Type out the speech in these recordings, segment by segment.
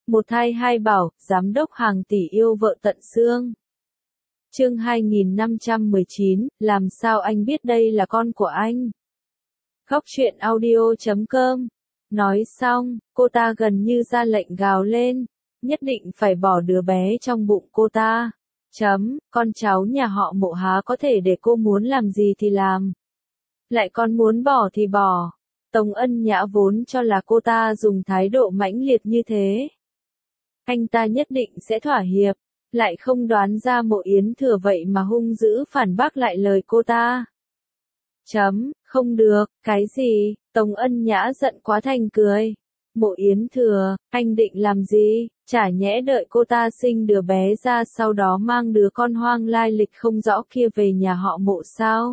Một thai hai bảo, giám đốc hàng tỷ yêu vợ tận xương. Chương 2519, làm sao anh biết đây là con của anh? Khóc chuyện audio.com. Nói xong, cô ta gần như ra lệnh gào lên, nhất định phải bỏ đứa bé trong bụng cô ta. Con cháu nhà họ Mộ há có thể để cô muốn làm gì thì làm. Lại còn muốn bỏ thì bỏ. Tống Ân Nhã vốn cho là cô ta dùng thái độ mãnh liệt như thế, anh ta nhất định sẽ thỏa hiệp, lại không đoán ra Mộ Yến Thừa vậy mà hung dữ phản bác lại lời cô ta. Không được, cái gì? Tống Ân Nhã giận quá thành cười. Mộ Yến Thừa, anh định làm gì? Chả nhẽ đợi cô ta sinh đứa bé ra sau đó mang đứa con hoang lai lịch không rõ kia về nhà họ Mộ sao?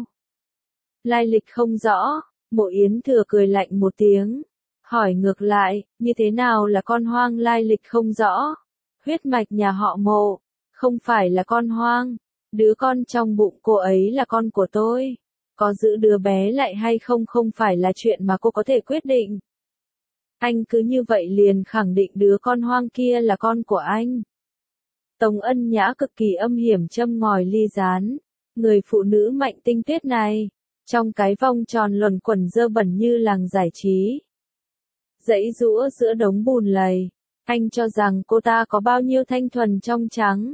Lai lịch không rõ, Mộ Yến Thừa cười lạnh một tiếng. Hỏi ngược lại, như thế nào là con hoang lai lịch không rõ? Huyết mạch nhà họ Mộ, không phải là con hoang. Đứa con trong bụng cô ấy là con của tôi. Có giữ đứa bé lại hay không không phải là chuyện mà cô có thể quyết định. Anh cứ như vậy liền khẳng định đứa con hoang kia là con của anh. Tống Ân Nhã cực kỳ âm hiểm châm ngòi ly gián. Người phụ nữ mạnh tinh tuyết này, trong cái vòng tròn luẩn quẩn dơ bẩn như làng giải trí, dãy giũa giữa đống bùn lầy. Anh cho rằng cô ta có bao nhiêu thanh thuần trong trắng.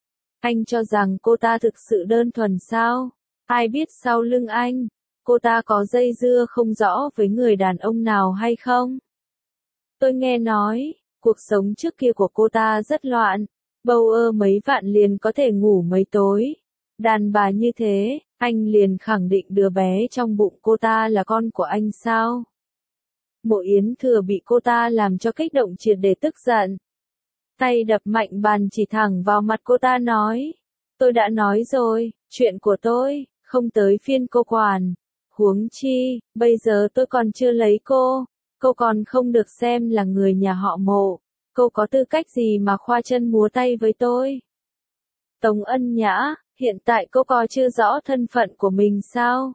Anh cho rằng cô ta thực sự đơn thuần sao? Ai biết sau lưng anh, cô ta có dây dưa không rõ với người đàn ông nào hay không? Tôi nghe nói, cuộc sống trước kia của cô ta rất loạn, bầu mấy vạn liền có thể ngủ mấy tối. Đàn bà như thế, anh liền khẳng định đứa bé trong bụng cô ta là con của anh sao? Mộ Yến Thừa bị cô ta làm cho kích động triệt để tức giận. Tay đập mạnh bàn chỉ thẳng vào mặt cô ta nói. Tôi đã nói rồi, chuyện của tôi, không tới phiên cô quản. Huống chi, bây giờ tôi còn chưa lấy cô còn không được xem là người nhà họ Mộ. Cô có tư cách gì mà khoa chân múa tay với tôi? Tống Ân Nhã, hiện tại cô có chưa rõ thân phận của mình sao?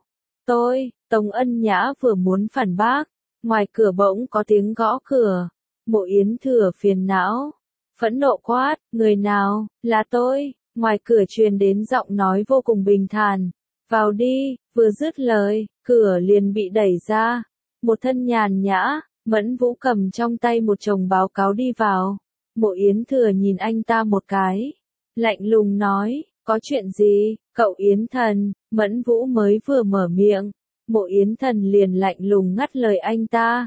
Tống Ân Nhã vừa muốn phản bác, ngoài cửa bỗng có tiếng gõ cửa. Mộ Yến Thừa phiền não, phẫn nộ quát, người nào? Là tôi. Ngoài cửa truyền đến giọng nói vô cùng bình thản. Vào đi. Vừa dứt lời, cửa liền bị đẩy ra. Một thân nhàn nhã, Mẫn Vũ cầm trong tay một chồng báo cáo đi vào. Mộ Yến Thừa nhìn anh ta một cái, lạnh lùng nói, có chuyện gì? Cậu Yến Thần? Mẫn Vũ mới vừa mở miệng, Mộ Yến Thần liền lạnh lùng ngắt lời anh ta.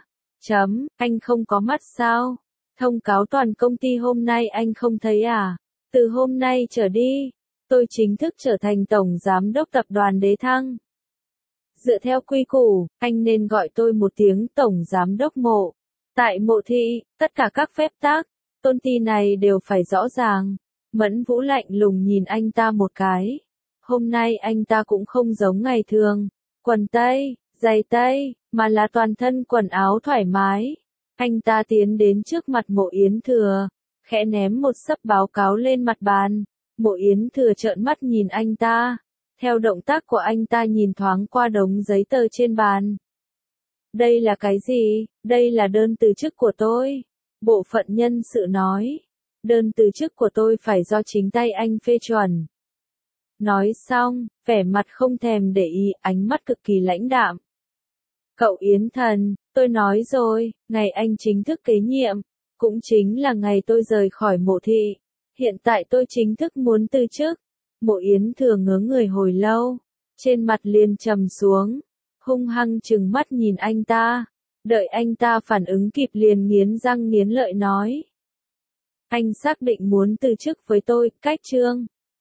Anh không có mắt sao? Thông cáo toàn công ty hôm nay anh không thấy à? Từ hôm nay trở đi, tôi chính thức trở thành tổng giám đốc tập đoàn Đế Thăng. Dựa theo quy củ, anh nên gọi tôi một tiếng tổng giám đốc Mộ. Tại Mộ thị, tất cả các phép tắc, tôn ti này đều phải rõ ràng. Mẫn Vũ lạnh lùng nhìn anh ta một cái. Hôm nay anh ta cũng không giống ngày thường, quần tây, giày tây, mà là toàn thân quần áo thoải mái. Anh ta tiến đến trước mặt Mộ Yến Thừa, khẽ ném một xấp báo cáo lên mặt bàn. Mộ Yến Thừa trợn mắt nhìn anh ta. Theo động tác của anh ta nhìn thoáng qua đống giấy tờ trên bàn. Đây là cái gì? Đây là đơn từ chức của tôi. Bộ phận nhân sự nói. Đơn từ chức của tôi phải do chính tay anh phê chuẩn. Nói xong, vẻ mặt không thèm để ý, ánh mắt cực kỳ lãnh đạm. Cậu Yến Thần, tôi nói rồi, ngày anh chính thức kế nhiệm, cũng chính là ngày tôi rời khỏi Mộ thị. Hiện tại tôi chính thức muốn từ chức. Mộ Yến Thừa ngớ người hồi lâu, trên mặt liền trầm xuống, hung hăng trừng mắt nhìn anh ta. Đợi anh ta phản ứng kịp liền nghiến răng nghiến lợi nói. Anh xác định muốn từ chức với tôi, cách chương.